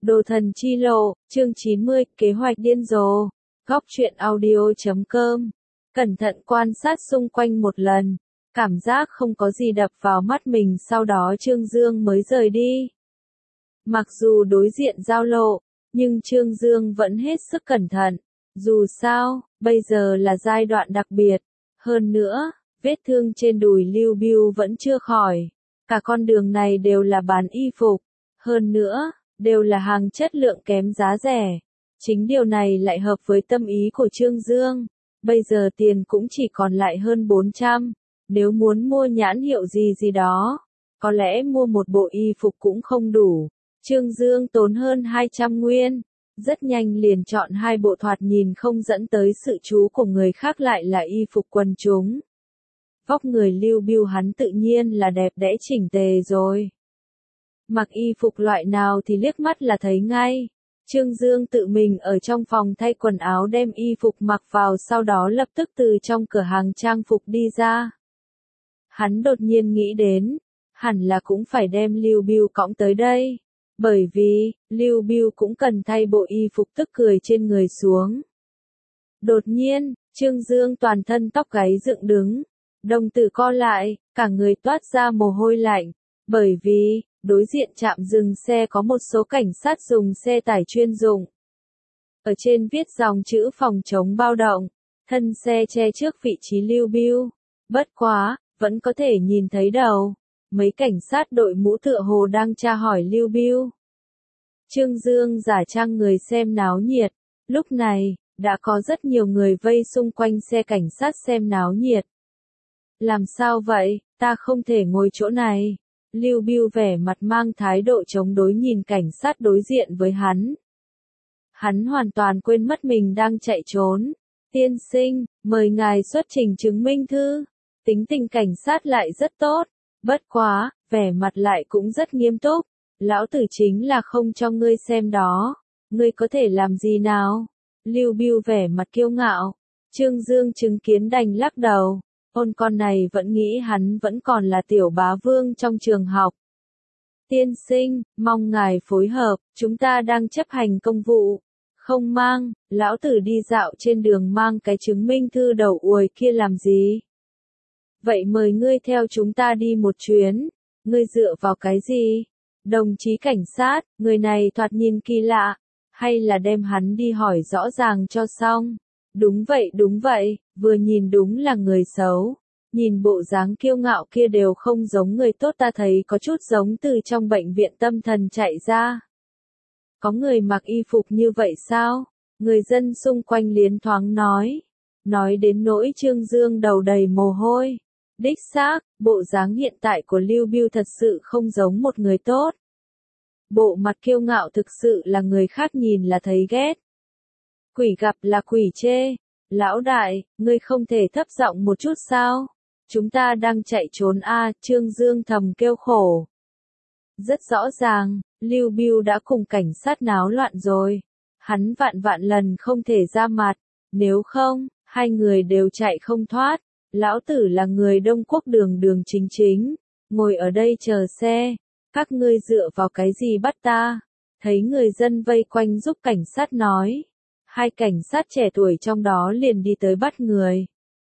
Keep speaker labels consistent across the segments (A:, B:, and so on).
A: Đồ thần chi lộ, chương 90, kế hoạch điên rồ. Góc truyện audio.com. Cẩn thận quan sát xung quanh một lần, cảm giác không có gì đập vào mắt mình, sau đó Trương Dương mới rời đi. Mặc dù đối diện giao lộ, nhưng Trương Dương vẫn hết sức cẩn thận. Dù sao, bây giờ là giai đoạn đặc biệt. Hơn nữa, vết thương trên đùi Lưu Bưu vẫn chưa khỏi. Cả con đường này đều là bán y phục. Hơn nữa, đều là hàng chất lượng kém giá rẻ. Chính điều này lại hợp với tâm ý của Trương Dương. Bây giờ tiền cũng chỉ còn lại hơn 400. Nếu muốn mua nhãn hiệu gì đó, có lẽ mua một bộ y phục cũng không đủ. Trương Dương tốn hơn 200 nguyên. Rất nhanh liền chọn hai bộ thoạt nhìn không dẫn tới sự chú của người khác, lại là y phục quần chúng. Vóc người Lưu Bưu hắn tự nhiên là đẹp đẽ chỉnh tề rồi. Mặc y phục loại nào thì liếc mắt là thấy ngay. Trương Dương tự mình ở trong phòng thay quần áo đem y phục mặc vào, sau đó lập tức từ trong cửa hàng trang phục đi ra. Hắn đột nhiên nghĩ đến, hẳn là cũng phải đem Lưu Bưu cõng tới đây. Bởi vì, Lưu Bưu cũng cần thay bộ y phục tức cười trên người xuống. Đột nhiên, Trương Dương toàn thân tóc gáy dựng đứng, đồng tử co lại, cả người toát ra mồ hôi lạnh. Bởi vì, đối diện trạm dừng xe có một số cảnh sát dùng xe tải chuyên dụng. Ở trên viết dòng chữ phòng chống bao động, thân xe che trước vị trí Lưu Bưu. Bất quá, vẫn có thể nhìn thấy đầu. Mấy cảnh sát đội mũ tựa hồ đang tra hỏi Lưu Bưu. Trương Dương giả trang người xem náo nhiệt. Lúc này, đã có rất nhiều người vây xung quanh xe cảnh sát xem náo nhiệt. Làm sao vậy, ta không thể ngồi chỗ này. Lưu Bưu vẻ mặt mang thái độ chống đối nhìn cảnh sát đối diện với hắn. Hắn hoàn toàn quên mất mình đang chạy trốn. Tiên sinh, mời ngài xuất trình chứng minh thư. Tính tình cảnh sát lại rất tốt. Bất quá, vẻ mặt lại cũng rất nghiêm túc. Lão tử chính là không cho ngươi xem đó. Ngươi có thể làm gì nào? Lưu Bưu vẻ mặt kiêu ngạo. Trương Dương chứng kiến đành lắc đầu. Ôn con này vẫn nghĩ hắn vẫn còn là tiểu bá vương trong trường học. Tiên sinh, mong ngài phối hợp, chúng ta đang chấp hành công vụ. Không mang, lão tử đi dạo trên đường mang cái chứng minh thư đầu uồi kia làm gì? Vậy mời ngươi theo chúng ta đi một chuyến. Ngươi dựa vào cái gì? Đồng chí cảnh sát, người này thoạt nhìn kỳ lạ. Hay là đem hắn đi hỏi rõ ràng cho xong? Đúng vậy, vừa nhìn đúng là người xấu. Nhìn bộ dáng kiêu ngạo kia đều không giống người tốt, ta thấy có chút giống từ trong bệnh viện tâm thần chạy ra. Có người mặc y phục như vậy sao? Người dân xung quanh liến thoáng nói. Nói đến nỗi Trương Dương đầu đầy mồ hôi. Đích xác, bộ dáng hiện tại của Lưu Bưu thật sự không giống một người tốt. Bộ mặt kiêu ngạo thực sự là người khác nhìn là thấy ghét. Quỷ gặp là quỷ chê. Lão đại, ngươi không thể thấp giọng một chút sao? Chúng ta đang chạy trốn a, Trương Dương thầm kêu khổ. Rất rõ ràng, Lưu Bưu đã cùng cảnh sát náo loạn rồi. Hắn vạn lần không thể ra mặt, nếu không, hai người đều chạy không thoát. Lão tử là người Đông Quốc đường chính, ngồi ở đây chờ xe. Các ngươi dựa vào cái gì bắt ta? Thấy người dân vây quanh giúp cảnh sát nói. Hai cảnh sát trẻ tuổi trong đó liền đi tới bắt người.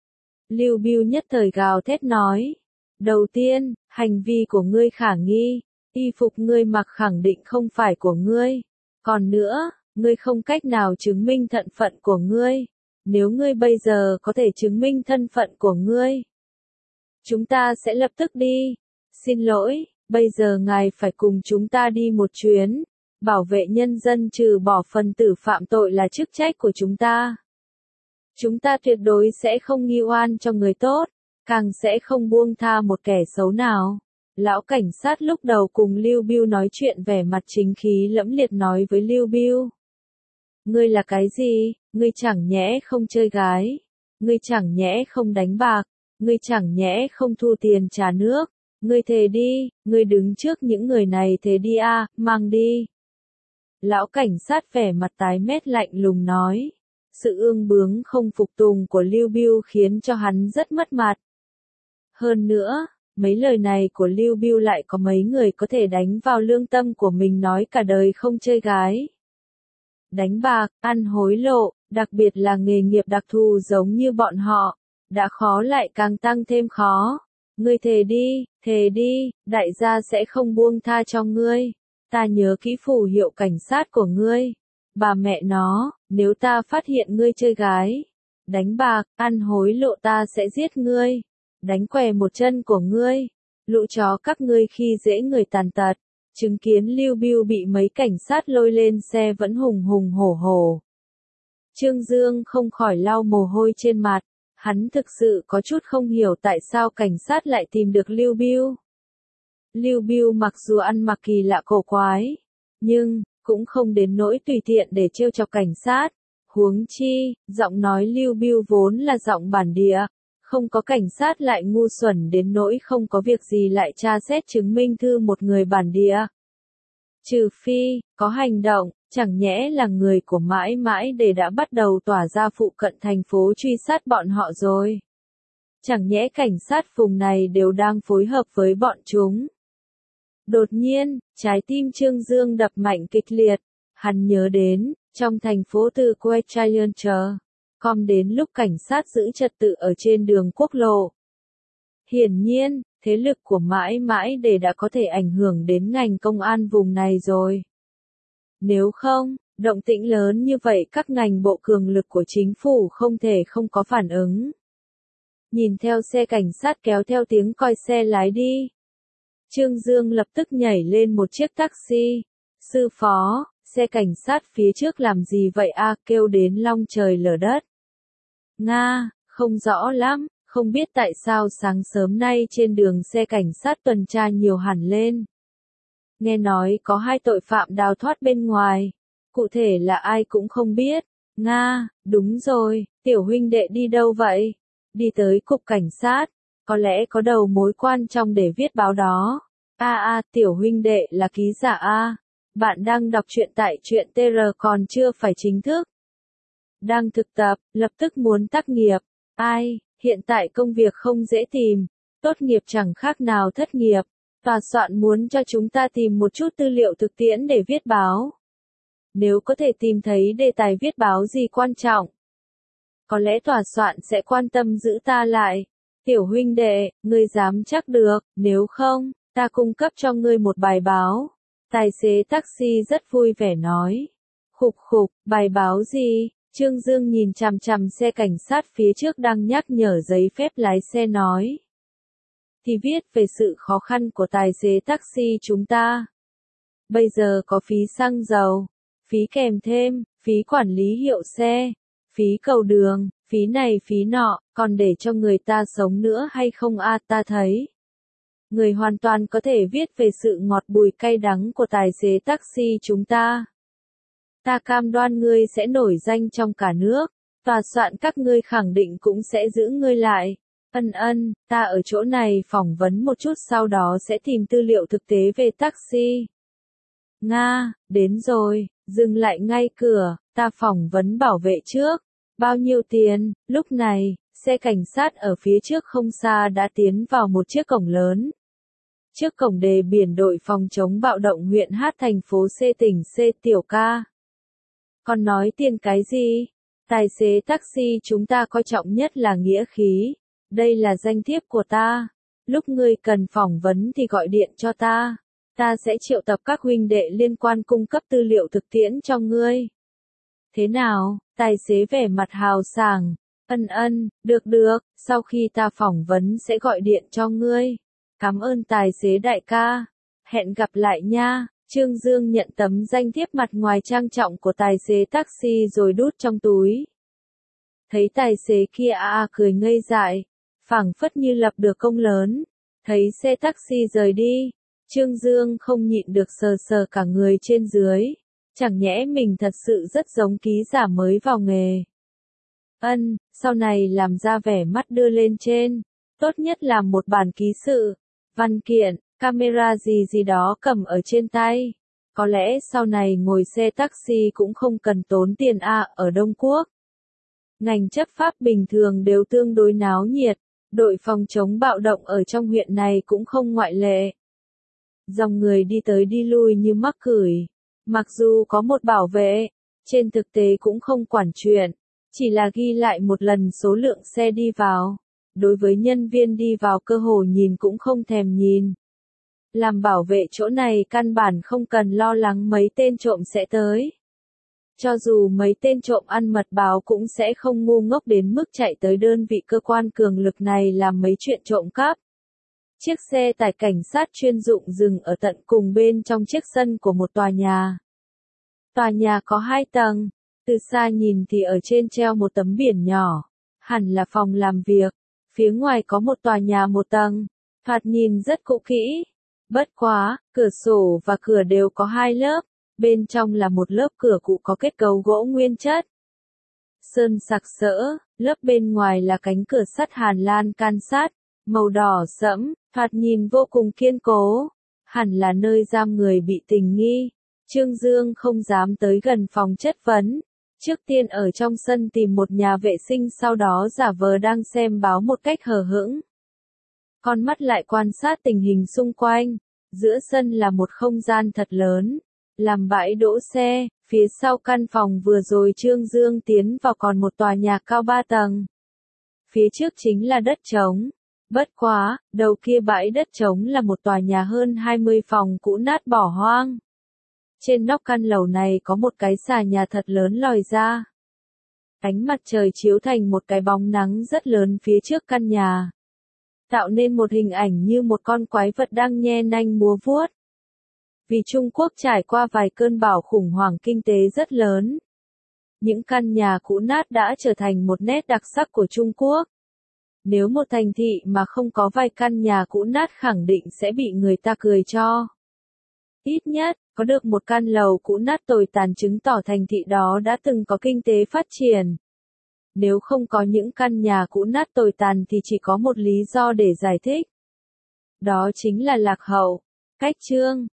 A: Lưu Bưu nhất thời gào thét nói. Đầu tiên, hành vi của ngươi khả nghi. Y phục ngươi mặc khẳng định không phải của ngươi. Còn nữa, ngươi không cách nào chứng minh thân phận của ngươi. Nếu ngươi bây giờ có thể chứng minh thân phận của ngươi, chúng ta sẽ lập tức đi. Xin lỗi, bây giờ ngài phải cùng chúng ta đi một chuyến. Bảo vệ nhân dân trừ bỏ phần tử phạm tội là chức trách của chúng ta. Chúng ta tuyệt đối sẽ không nghi oan cho người tốt, càng sẽ không buông tha một kẻ xấu nào. Lão cảnh sát lúc đầu cùng Lưu Bưu nói chuyện vẻ mặt chính khí lẫm liệt nói với Lưu Bưu. Ngươi là cái gì? Ngươi chẳng nhẽ không chơi gái? Ngươi chẳng nhẽ không đánh bạc? Ngươi chẳng nhẽ không thu tiền trả nước? Ngươi thề đi, ngươi đứng trước những người này thề đi a, mang đi. Lão cảnh sát vẻ mặt tái mét lạnh lùng nói. Sự ương bướng không phục tùng của Lưu Bưu khiến cho hắn rất mất mặt. Hơn nữa, Mấy lời này của Lưu Bưu lại có mấy người có thể đánh vào lương tâm của mình nói cả đời không chơi gái. Đánh bạc, ăn hối lộ, đặc biệt là nghề nghiệp đặc thù giống như bọn họ, đã khó lại càng tăng thêm khó. Ngươi thề đi, đại gia sẽ không buông tha cho ngươi. Ta nhớ kỹ phù hiệu cảnh sát của ngươi. Bà mẹ nó, nếu ta phát hiện ngươi chơi gái, đánh bạc, ăn hối lộ ta sẽ giết ngươi. Đánh què một chân của ngươi. Lũ chó các ngươi khi dễ người tàn tật. Chứng kiến Lưu Bưu bị mấy cảnh sát lôi lên xe vẫn hùng hùng hổ hổ. Trương Dương không khỏi lau mồ hôi trên mặt. Hắn thực sự có chút không hiểu tại sao cảnh sát lại tìm được Lưu Bưu. Lưu Bưu mặc dù ăn mặc kỳ lạ cổ quái, nhưng cũng không đến nỗi tùy tiện để trêu chọc cảnh sát. Huống chi, giọng nói Lưu Bưu vốn là giọng bản địa, không có cảnh sát lại ngu xuẩn đến nỗi không có việc gì lại tra xét chứng minh thư một người bản địa. Trừ phi, có hành động, chẳng nhẽ là người của mãi mãi để đã bắt đầu tỏa ra phụ cận thành phố truy sát bọn họ rồi. Chẳng nhẽ cảnh sát vùng này đều đang phối hợp với bọn chúng. Đột nhiên, trái tim Trương Dương đập mạnh kịch liệt, hắn nhớ đến, trong thành phố từ Queensland, đến lúc cảnh sát giữ trật tự ở trên đường quốc lộ. Hiển nhiên, thế lực của mãi mãi để đã có thể ảnh hưởng đến ngành công an vùng này rồi. Nếu không, động tĩnh lớn như vậy các ngành bộ cường lực của chính phủ không thể không có phản ứng. Nhìn theo xe cảnh sát kéo theo tiếng còi xe lái đi. Trương Dương lập tức nhảy lên một chiếc taxi. Sư phó, xe cảnh sát phía trước làm gì vậy a? Kêu đến long trời lở đất. Nga, không rõ lắm, không biết tại sao sáng sớm nay trên đường xe cảnh sát tuần tra nhiều hẳn lên. Nghe nói có 2 tội phạm đào thoát bên ngoài. Cụ thể là ai cũng không biết. Nga, đúng rồi, tiểu huynh đệ đi đâu vậy? Đi tới cục cảnh sát. Có lẽ có đầu mối quan trọng để viết báo đó. Tiểu huynh đệ là ký giả a. Bạn đang đọc truyện tại truyện TR còn chưa phải chính thức. Đang thực tập, lập tức muốn tác nghiệp. Hiện tại công việc không dễ tìm. Tốt nghiệp chẳng khác nào thất nghiệp. Tòa soạn muốn cho chúng ta tìm một chút tư liệu thực tiễn để viết báo. Nếu có thể tìm thấy đề tài viết báo gì quan trọng, có lẽ tòa soạn sẽ quan tâm giữ ta lại. Tiểu huynh đệ, ngươi dám chắc được, nếu không, ta cung cấp cho ngươi một bài báo. Tài xế taxi rất vui vẻ nói. Khục, bài báo gì? Trương Dương nhìn chằm chằm xe cảnh sát phía trước đang nhắc nhở giấy phép lái xe nói. Thì viết về sự khó khăn của tài xế taxi chúng ta. Bây giờ có phí xăng dầu, phí kèm thêm, phí quản lý hiệu xe, phí cầu đường, phí này phí nọ, còn để cho người ta sống nữa hay không a? Ta thấy người hoàn toàn có thể viết về sự ngọt bùi cay đắng của tài xế taxi chúng ta. Ta cam đoan ngươi sẽ nổi danh trong cả nước, tòa soạn các ngươi khẳng định cũng sẽ giữ ngươi lại. Ta ở chỗ này phỏng vấn một chút sau đó sẽ tìm tư liệu thực tế về taxi. Nga, đến rồi, dừng lại ngay cửa, ta phỏng vấn bảo vệ trước. Bao nhiêu tiền? Lúc này, xe cảnh sát ở phía trước không xa đã tiến vào một chiếc cổng lớn. Trước cổng đề biển đội phòng chống bạo động huyện Hát thành phố C tỉnh C tiểu ca. Còn nói tiền cái gì? Tài xế taxi chúng ta coi trọng nhất là nghĩa khí. Đây là danh thiếp của ta. Lúc ngươi cần phỏng vấn thì gọi điện cho ta. Ta sẽ triệu tập các huynh đệ liên quan cung cấp tư liệu thực tiễn cho ngươi. Thế nào? Tài xế vẻ mặt hào sảng. Được, sau khi ta phỏng vấn sẽ gọi điện cho ngươi. Cảm ơn tài xế đại ca. Hẹn gặp lại nha. Trương Dương nhận tấm danh thiếp mặt ngoài trang trọng của tài xế taxi rồi đút trong túi. Thấy tài xế kia cười ngây dại, phảng phất như lập được công lớn. Thấy xe taxi rời đi, Trương Dương không nhịn được sờ sờ cả người trên dưới. Chẳng nhẽ mình thật sự rất giống ký giả mới vào nghề. Sau này làm ra vẻ mắt đưa lên trên. Tốt nhất là một bản ký sự, văn kiện, camera gì đó cầm ở trên tay. Có lẽ sau này ngồi xe taxi cũng không cần tốn tiền ở Đông Quốc. Ngành chấp pháp bình thường đều tương đối náo nhiệt, Đội phòng chống bạo động ở trong huyện này cũng không ngoại lệ. Dòng người đi tới đi lui như mắc cửi. Mặc dù có một bảo vệ, trên thực tế cũng không quản chuyện, chỉ là ghi lại một lần số lượng xe đi vào. Đối với nhân viên đi vào cơ hồ nhìn cũng không thèm nhìn. Làm bảo vệ chỗ này căn bản không cần lo lắng mấy tên trộm sẽ tới. Cho dù mấy tên trộm ăn mật báo cũng sẽ không ngu ngốc đến mức chạy tới đơn vị cơ quan cường lực này làm mấy chuyện trộm cắp. Chiếc xe tải cảnh sát chuyên dụng dừng ở tận cùng bên trong chiếc sân của một tòa nhà. Tòa nhà có 2 tầng, từ xa nhìn thì ở trên treo một tấm biển nhỏ, hẳn là phòng làm việc. Phía ngoài có một tòa nhà 1 tầng, thoạt nhìn rất cũ kỹ. Bất quá, cửa sổ và cửa đều có 2 lớp, bên trong là một lớp cửa cũ có kết cấu gỗ nguyên chất. Sơn sặc sỡ, lớp bên ngoài là cánh cửa sắt hàn lan can sát, màu đỏ sẫm, thoạt nhìn vô cùng kiên cố, hẳn là nơi giam người bị tình nghi. Trương Dương không dám tới gần phòng chất vấn, trước tiên ở trong sân tìm một nhà vệ sinh sau đó giả vờ đang xem báo một cách hờ hững. Con mắt lại quan sát tình hình xung quanh, giữa sân là một không gian thật lớn, làm bãi đỗ xe, phía sau căn phòng vừa rồi Trương Dương tiến vào còn một tòa nhà cao 3 tầng. Phía trước chính là đất trống. Bất quá, đầu kia bãi đất trống là một tòa nhà hơn 20 phòng cũ nát bỏ hoang. Trên nóc căn lầu này có một cái xà nhà thật lớn lòi ra. Ánh mặt trời chiếu thành một cái bóng nắng rất lớn phía trước căn nhà, tạo nên một hình ảnh như một con quái vật đang nhe nanh múa vuốt. Vì Trung Quốc trải qua vài cơn bão khủng hoảng kinh tế rất lớn, những căn nhà cũ nát đã trở thành một nét đặc sắc của Trung Quốc. Nếu một thành thị mà không có vài căn nhà cũ nát khẳng định sẽ bị người ta cười cho. Ít nhất, có được một căn lầu cũ nát tồi tàn chứng tỏ thành thị đó đã từng có kinh tế phát triển. Nếu không có những căn nhà cũ nát tồi tàn thì chỉ có một lý do để giải thích. Đó chính là lạc hậu. Cách chương